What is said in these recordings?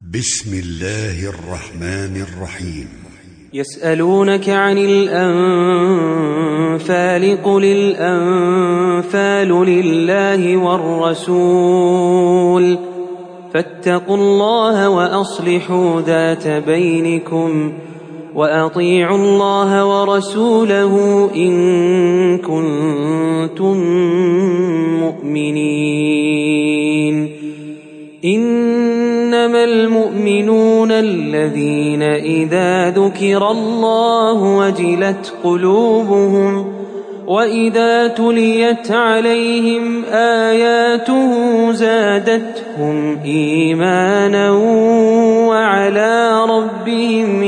بسم الله الرحمن الرحيم. يسألونك عن الأنفال قل الأنفال لله والرسول فاتقوا الله وأصلحوا ذات بينكم وأطيعوا الله ورسوله إن كنتم مؤمنين. إنما المؤمنون الذين إذا ذكر الله وجلت قلوبهم وإذا تليت عليهم آياته زادتهم إيمانا وعلى ربهم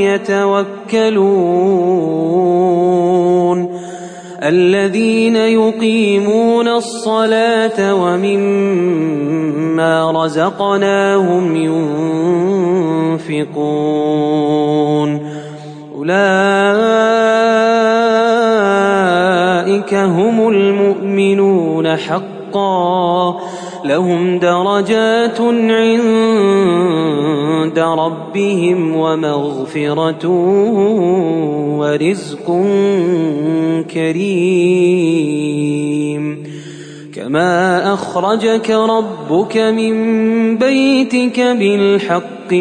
يتوكلون. الذين يقيمون الصلاة ومما رزقناهم ينفقون أولئك هم المؤمنون حقا لهم درجات عند ربهم ومغفرة ورزق كريم. كما أخرجك ربك من بيتك بالحق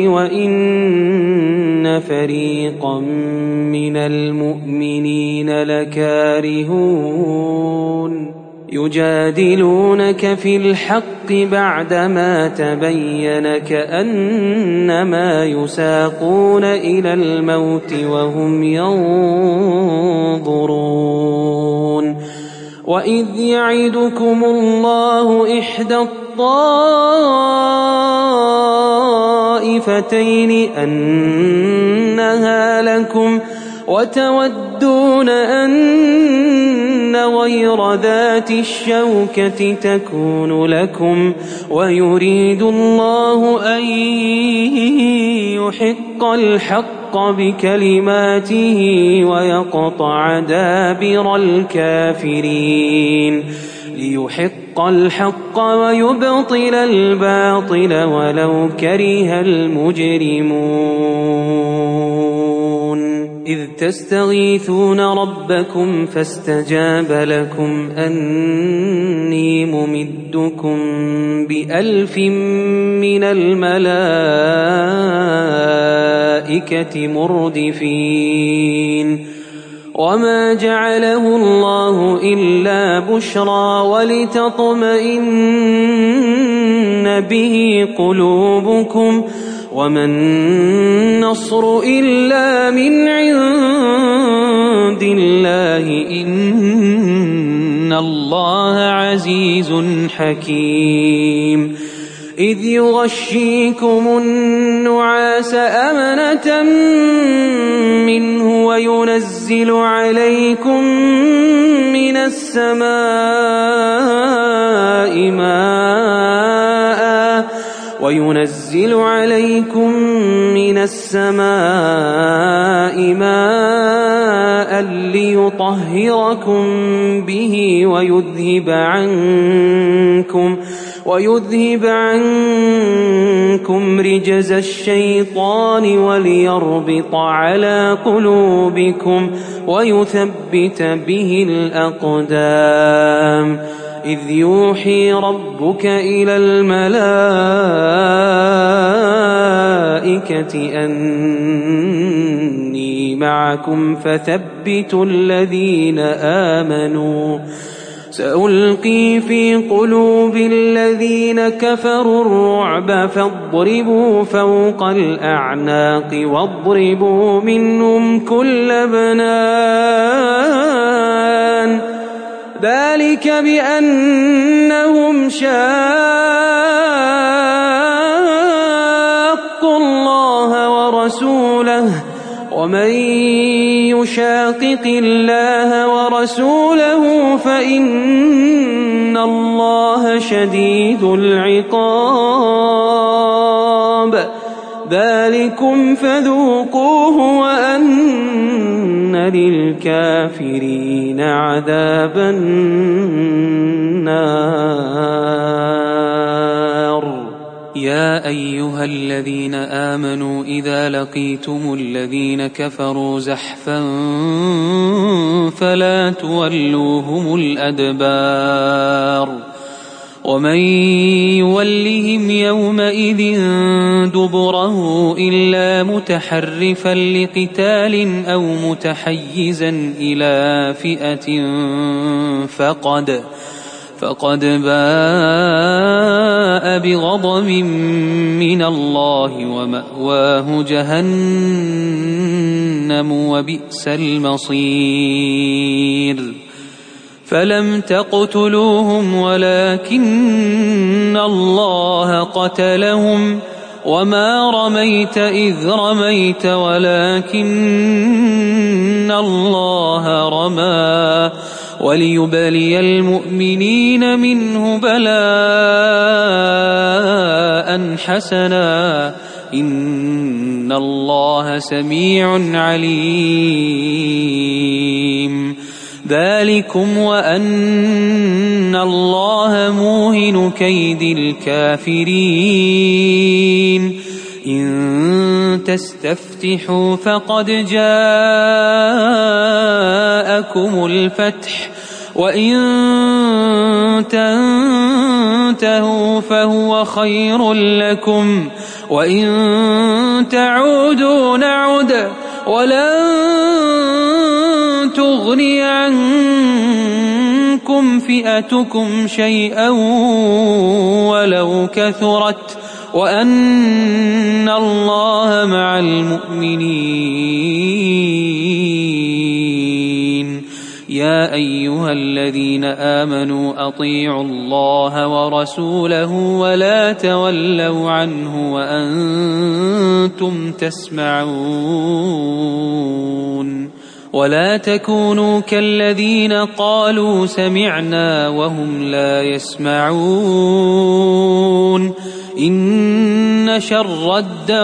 وإن فريقا من المؤمنين لكارهون يجادلونك في الحق بعدما تبين كأنما يساقون إلى الموت وهم ينظرون. وإذ يعدكم الله إحدى الطائفتين أنها لكم وتودون أن غير ذات الشوكة تكون لكم ويريد الله أن يحق الحق بكلماته ويقطع دابر الكافرين ليحق الحق ويبطل الباطل ولو كره المجرمون. إذ تستغيثون ربكم فاستجاب لكم أني ممدكم ب1000 من الملائكة مردفين. وما جعله الله إلا بشرى ولتطمئن به قلوبكم وما النصر إلا من عند الله إن الله عزيز حكيم. إذ يغشيكم النعاس أمنة منه وينزل عليكم من السماء ماء ليطهركم به ويذهب عنكم رجز الشيطان وليربط على قلوبكم ويثبت به الأقدام. إذ يوحي ربك إلى الملائكة أني معكم فثبتوا الذين آمنوا سألقي في قلوب الذين كفروا الرعب فاضربوا فوق الأعناق واضربوا منهم كل بنان. ذلك بأنهم شاقوا الله ورسوله ومن يشاقق الله ورسوله فإن الله شديد العقاب. ذلكم فذوقوه وأن للكافرين عذاب النار. يا أيها الذين آمنوا إذا لقيتم الذين كفروا زحفا فلا تولوهم الأدبار ومن يولهم يومئذ دبره إلا متحرفا لقتال أو متحيزا إلى فئة فقد باء بغضب من الله ومأواه جهنم وبئس المصير فلم تقتلوهم ولكن الله قتلهم وما رميت إذ رميت ولكن الله رمى وليبلي المؤمنين منه بلاء حسنا إن الله سميع عليم ذلكم وأن الله موهن كيد الكافرين إن تستفتحوا فقد جاءكم الفتح وإن تنتهوا فهو خير لكم وإن تعودوا نعد ولن تغني عنكم فئتكم شيئا ولو كثرت وأن الله مع المؤمنين يا أيها الذين آمنوا أطيعوا الله ورسوله ولا تولوا عنه وأنتم تسمعون ولا تكونوا كالذين قالوا سمعنا وهم لا يسمعون إن شر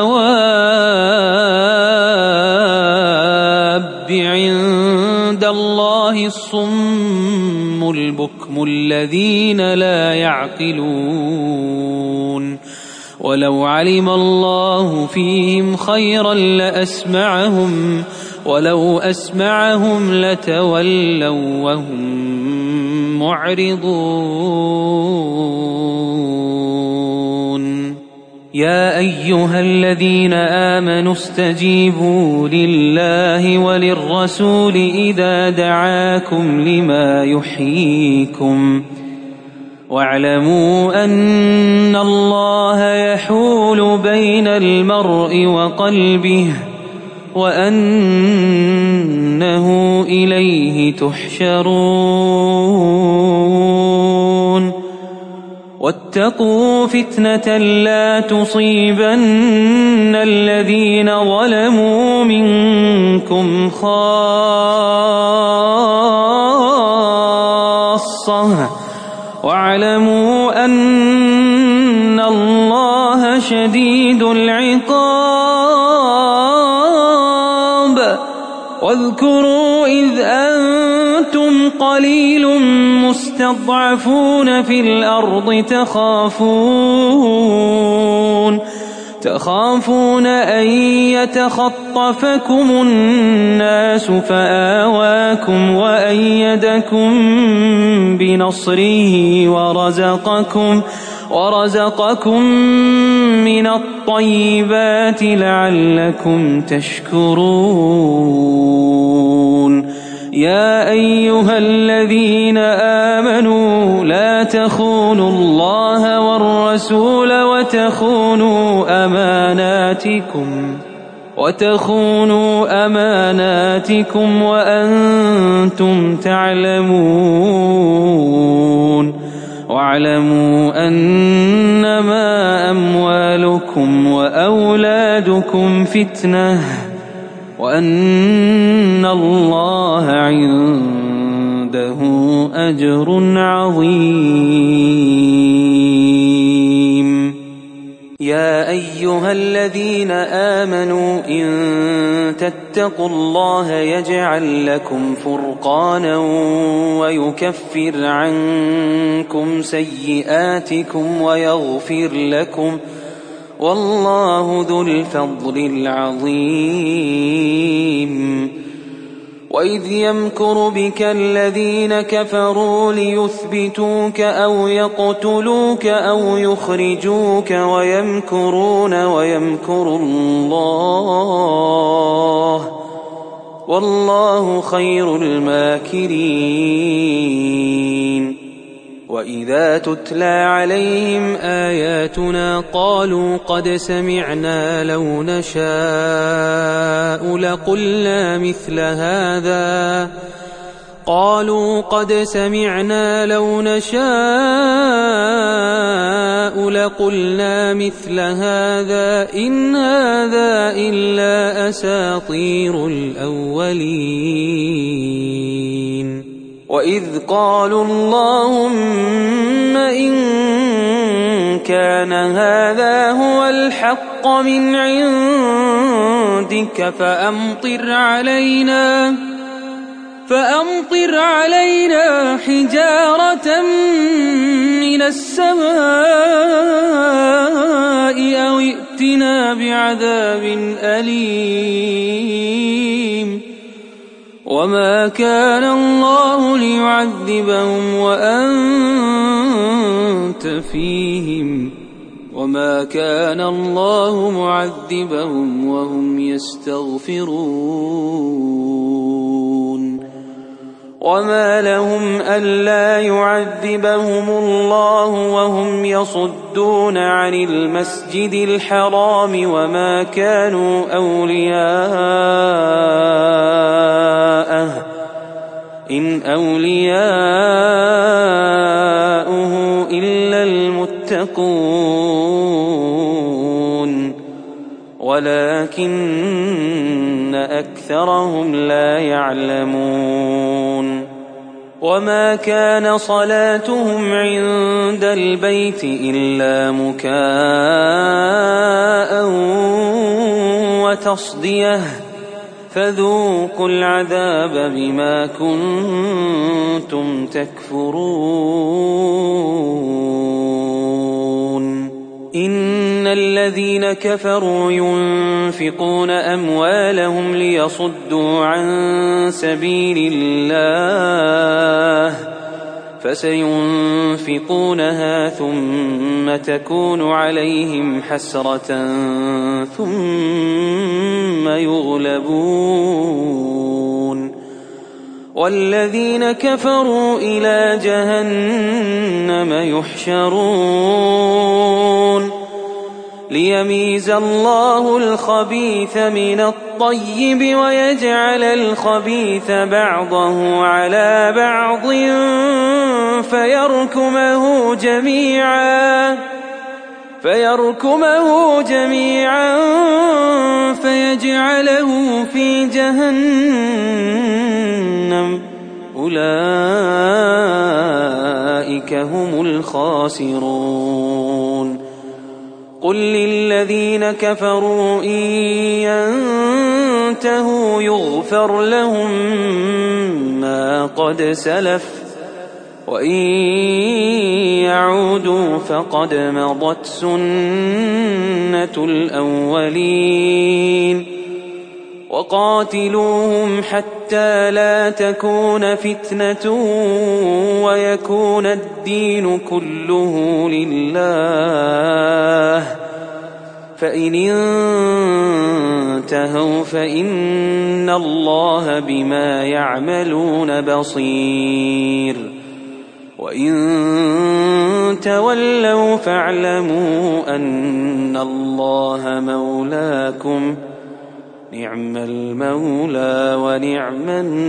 الدواب عند الله الصم البكم الذين لا يعقلون ولو علم الله فيهم خيرا لأسمعهم ولو أسمعهم لتولوا وهم معرضون يا أيها الذين آمنوا استجيبوا لله وللرسول إذا دعاكم لما يحييكم واعلموا أن الله يحول بين المرء وقلبه وأنه إليه تحشرون واتقوا فتنة لا تصيبن الذين ظلموا منكم خاصة واعلموا أن الله شديد العقاب واذكروا إذ أنتم قليل مستضعفون في الأرض تخافون أن يتخطفكم الناس فآواكم وأيدكم بنصره ورزقكم من الطيبات لعلكم تشكرون يا أيها الذين آمنوا لا تخونوا الله والرسول وتخونوا أماناتكم وأنتم تعلمون واعلموا أنما أموالكم وأولادكم فتنة وأن الله عنده أجر عظيم يا أيها الذين آمنوا إن تتقوا الله يجعل لكم فرقانا ويكفر عنكم سيئاتكم والله ذو الفضل العظيم. وإذ يمكر بك الذين كفروا ليثبتوك أو يقتلوك أو يخرجوك ويمكرون ويمكر الله والله خير الماكرين. وإذا تتلى عليهم آياتنا قالوا قد سمعنا لو نشاء لقلنا مثل هذا إن هذا إلا أساطير الأولين. وإذ قالوا اللهم إن كان هذا هو الحق من عندك فأمطر علينا حجارة من السماء أو ائتنا بعذاب أليم. وما كان الله ليعذبهم وأنت فيهم وما كان الله معذبهم وهم يستغفرون. وما لهم ألا يعذبهم الله وهم يصدون عن المسجد الحرام وما كانوا أولياءه إن أولياؤه إلا المتقون ولكن أكثرهم لا يعلمون. وما كان صلاتهم عند البيت إلا مكاء وتصدية فذوقوا العذاب بما كنتم تكفرون. إن الذين كفروا ينفقون أموالهم ليصدوا عن سبيل الله فسينفقونها ثم تكون عليهم حسرة ثم يغلبون والذين كفروا إلى جهنم يحشرون ليميز الله الخبيث من الطيب ويجعل الخبيث بعضه على بعض فيركمه جميعا فيجعله في جهنم أولئك هم الخاسرون. قل للذين كفروا إن ينتهوا يغفر لهم ما قد سلف وإن يعودوا فقد مضت سنة الأولين. وقاتلوهم حتى لا تكون فتنة ويكون الدين كله لله فإن انتهوا فإن الله بما يعملون بصير وإن تولوا فاعلموا أن الله مولاكم نعم المولى ونعم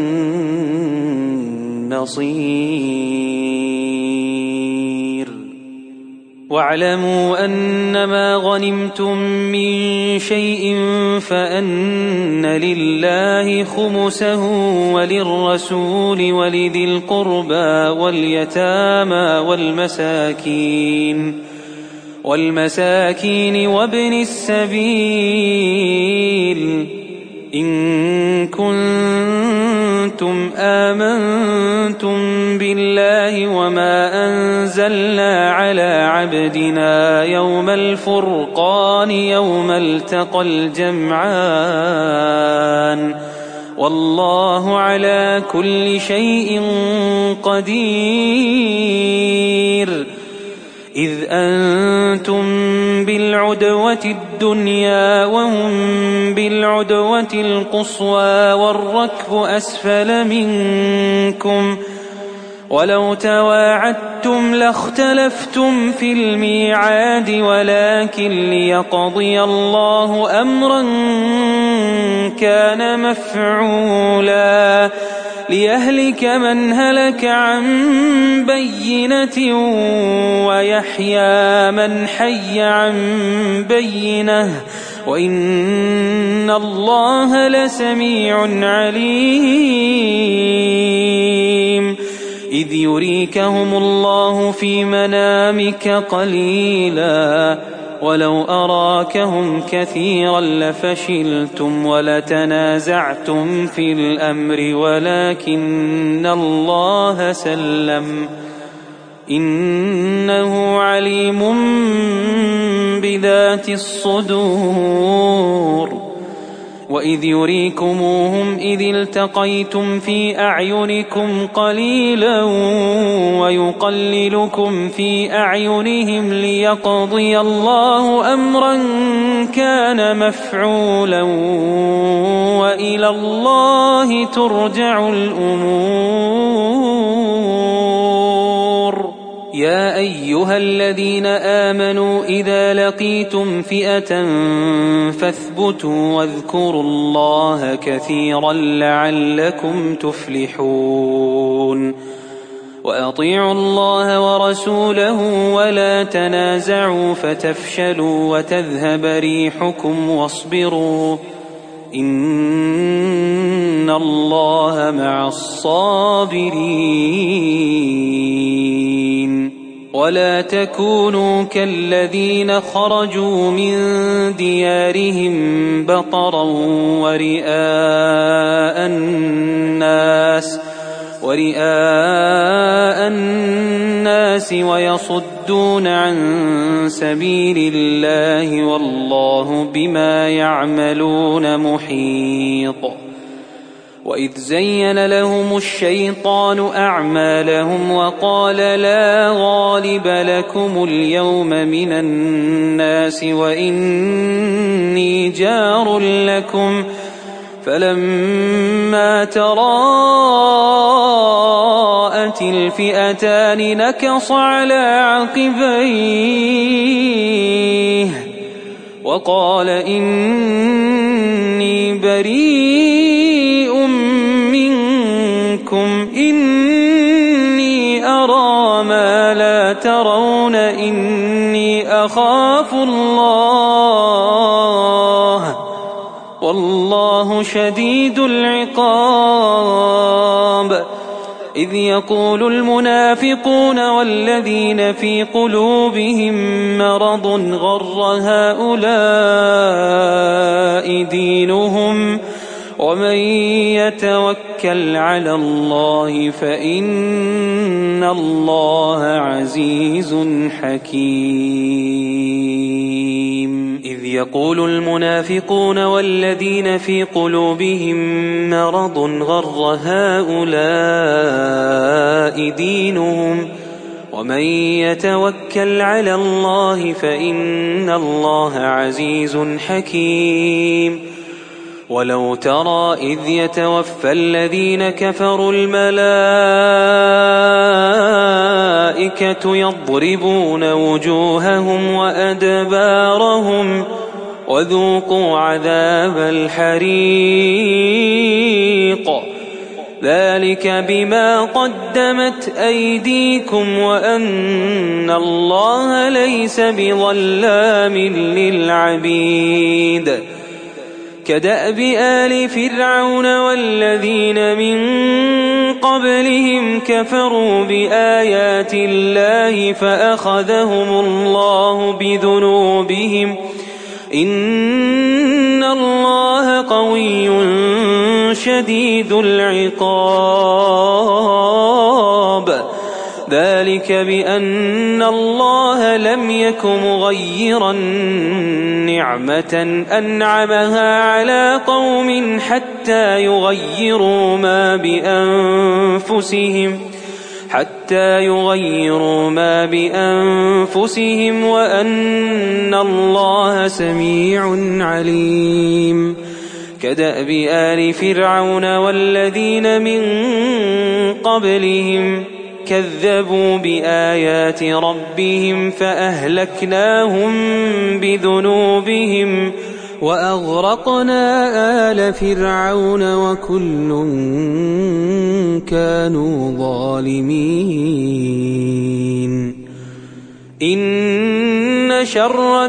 النصير. واعلموا أنما غنمتم من شيء فأن لله خمسه وللرسول ولذي القربى واليتامى والمساكين وابن السبيل إن كنتم آمنتم آمنتم بالله وما أنزلنا على عبدنا يوم الفرقان يوم التقى الجمعان والله على كل شيء قدير. إذ أنتم بالعدوة الدنيا وهم بالعدوة القصوى والركب أسفل منكم ولو تواعدتم لاختلفتم في الميعاد ولكن ليقضي الله أمرا كان مفعولا ليهلك من هلك عن بينة ويحيى من حي عن بينة وإن الله لسميع عليم. إذ يريكهم الله في منامك قليلا ولو أراكهم كثيرا لفشلتم ولتنازعتم في الأمر ولكن الله سلم إنه عليم بذات الصدور. وإذ يريكموهم إذ التقيتم في أعينكم قليلا ويقللكم في أعينهم ليقضي الله أمرا كان مفعولا وإلى الله ترجع الأمور. يا أيها الذين آمنوا إذا لقيتم فئة فاثبتوا واذكروا الله كثيرا لعلكم تفلحون. وأطيعوا الله ورسوله ولا تنازعوا فتفشلوا وتذهب ريحكم واصبروا إن الله مع الصابرين. ولا تكونوا كالذين خرجوا من ديارهم بطرا ورئاء الناس ويصدون عن سبيل الله والله بما يعملون محيط. وإذ زين لهم الشيطان أعمالهم وقال لا غالب لكم اليوم من الناس وإني جار لكم فلما تراءت الفئتان نكص على عقبيه وقال إني بريء منكم إني أرى ما لا ترون إني أخاف الله والله شديد العقاب. إذ يقول المنافقون والذين في قلوبهم مرض غر هؤلاء دينهم ومن يتوكل على الله فإن الله عزيز حكيم. إذ يقول المنافقون والذين في قلوبهم مرض غر هؤلاء دينهم ومن يتوكل على الله فإن الله عزيز حكيم. ولو ترى إذ يتوفى الذين كفروا الملائكة يضربون وجوههم وأدبارهم وذوقوا عذاب الحريق ذلك بما قدمت أيديكم وأن الله ليس بظلام للعبيد. كدأب آل فرعون والذين من قبلهم كفروا بآيات الله فأخذهم الله بذنوبهم إن الله قوي شديد العقاب. ذلك بأن الله لم يك مغيرا نعمة أنعمها على قوم حتى يغيروا ما بأنفسهم وأن الله سميع عليم كدأب آل فرعون والذين من قبلهم كذبوا بآيات ربهم فأهلكناهم بذنوبهم وأغرقنا آل فرعون وكل كانوا ظالمين إن شر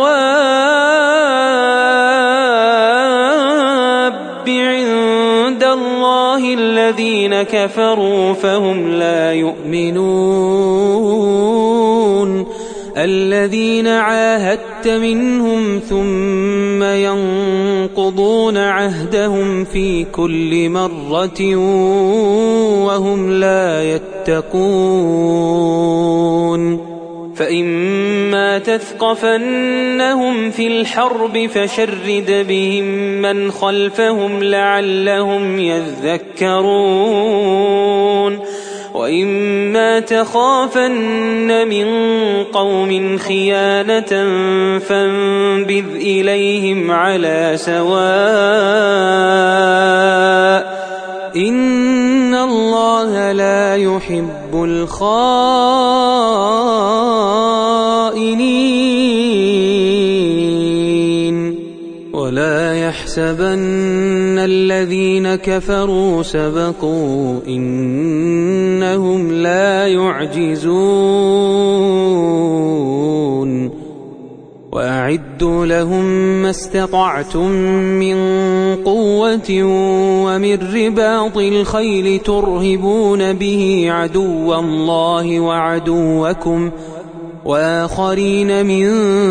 الدواب عند الله الذين كفروا فهم لا يؤمنون الذين عاهدت منهم ثم ينقضون عهدهم في كل مرة وهم لا يتقون فإما تثقفنهم في الحرب فشرد بهم من خلفهم لعلهم يذكرون وإما تخافن من قوم خيانة فانبذ إليهم على سواء إن الله لا يحب الخائنين ولا يحسبن الذين كفروا سبقوا إنهم لا يعجزون وأعدوا لهم ما استطعتم من قوة ومن رباط الخيل ترهبون به عدو الله وعدوكم وآخرين من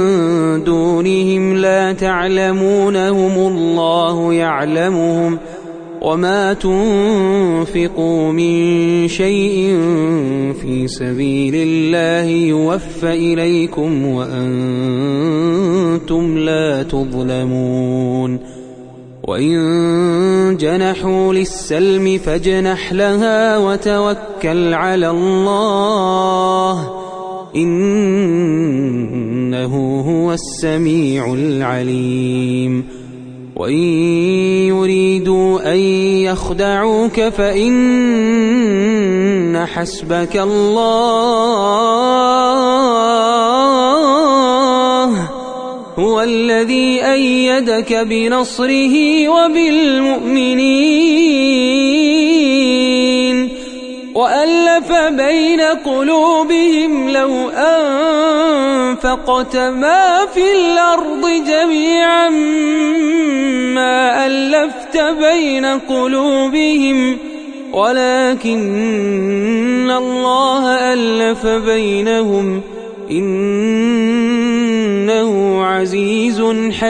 دونهم لا تعلمونهم الله يعلمهم وما تنفقوا من شيء في سبيل الله يوفى إليكم وأنتم لا تظلمون وإن جنحوا للسلم فاجنح لها وتوكل على الله إنه هو السميع العليم وإن يريدوا أن يخدعوك فإن حسبك الله هو الذي أيدك بنصره وبالمؤمنين وألف بين قلوبهم لو أنفقت ما في الأرض جميعا ما ألفت بين قلوبهم ولكن الله ألف بينهم إنه عزيز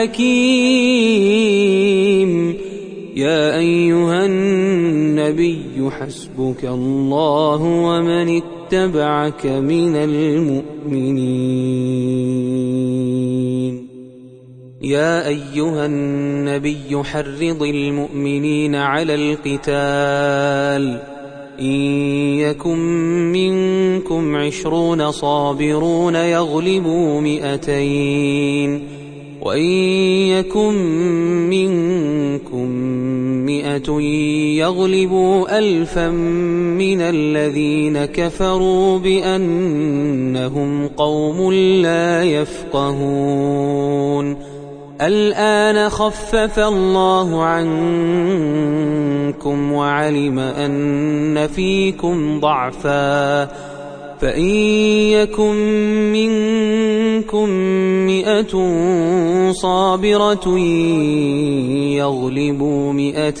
حكيم يا أيها النبي حسبك الله ومن اتبعك من المؤمنين يا أيها النبي حرض المؤمنين على القتال إن يكن منكم 20 صابرون يغلبوا 200 وإن يكن منكم 100 يغلبوا 1000 من الذين كفروا بأنهم قوم لا يفقهون الآن خفف الله عنكم وعلم أن فيكم ضعفا فإن يكن منكم 100 صابرة يغلبوا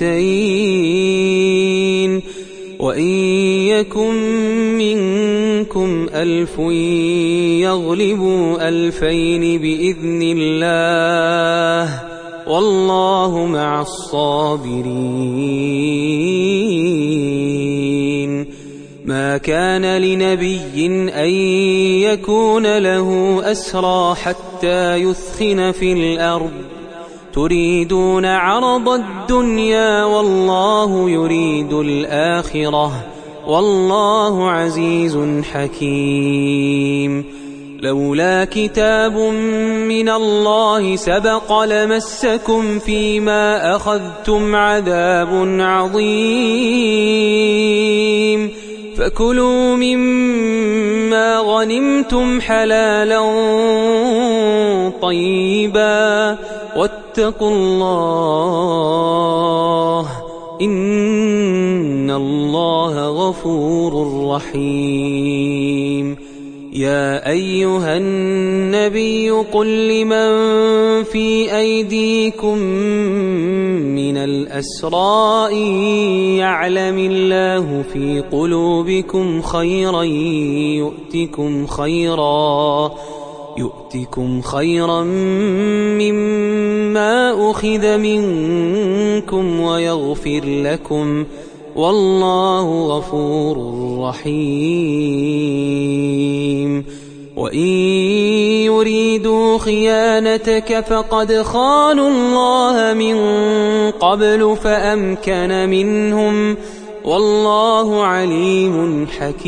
200 وإن يكن منكم 1000 يغلبوا 2000 بإذن الله والله مع الصابرين ما كان لنبي أن يكون له أسرى حتى يثخن في الأرض تريدون عرض الدنيا والله يريد الآخرة والله عزيز حكيم. لولا كتاب من الله سبق لمسكم فيما أخذتم عذاب عظيم فكلوا مما غنمتم حلالا طيبا واتقوا الله إن الله غفور رحيم. يا أيها النبي قل لمن في أيديكم من الأسرى يعلم الله في قلوبكم خيرا يؤتكم خيرا مما أخذ منكم ويغفر لكم والله غفور رحيم. وإن يريدوا خيانتك فقد خانوا الله من قبل فأمكن منهم والله عليم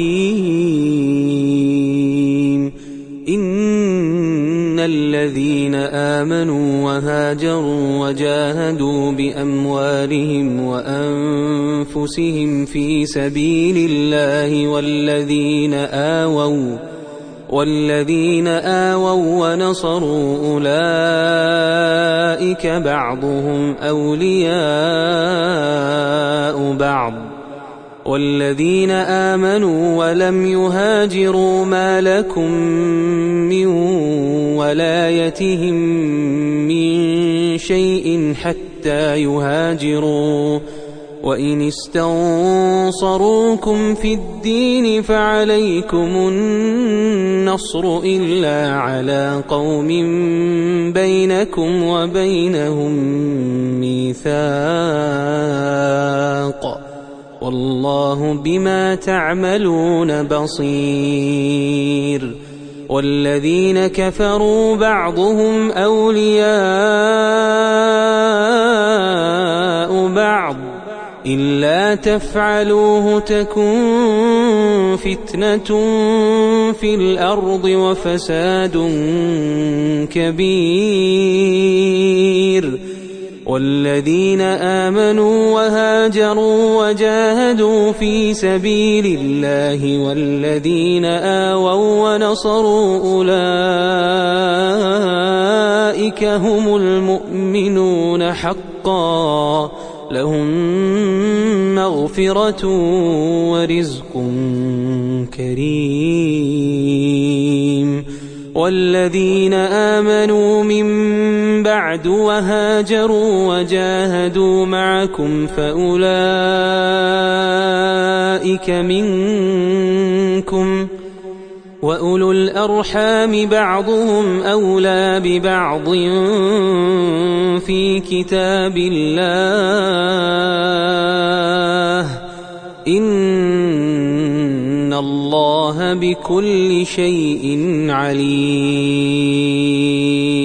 حكيم. إن الذين آمنوا وهاجروا وجاهدوا بأموالهم وأنفسهم في سبيل الله والذين آووا ونصروا أولئك بعضهم أولياء بعض والذين آمنوا ولم يهاجروا ما لكم من ولايتهم من شيء حتى يهاجروا وإن استنصروكم في الدين فعليكم النصر إلا على قوم بينكم وبينهم ميثاق والله بما تعملون بصير. والذين كفروا بعضهم أولياء بعض إلا تفعلوه تكن فتنة في الأرض وفساد كبير. والذين آمنوا وهاجروا وجاهدوا في سبيل الله والذين آووا ونصروا أولئك هم المؤمنون حقا لهم مغفرة ورزق كريم. والذين آمنوا من بعد وهاجروا وجاهدوا معكم فأولئك منكم وأولو الأرحام بعضهم أولى ببعض في كتاب الله إن الله بكل شيء عليم.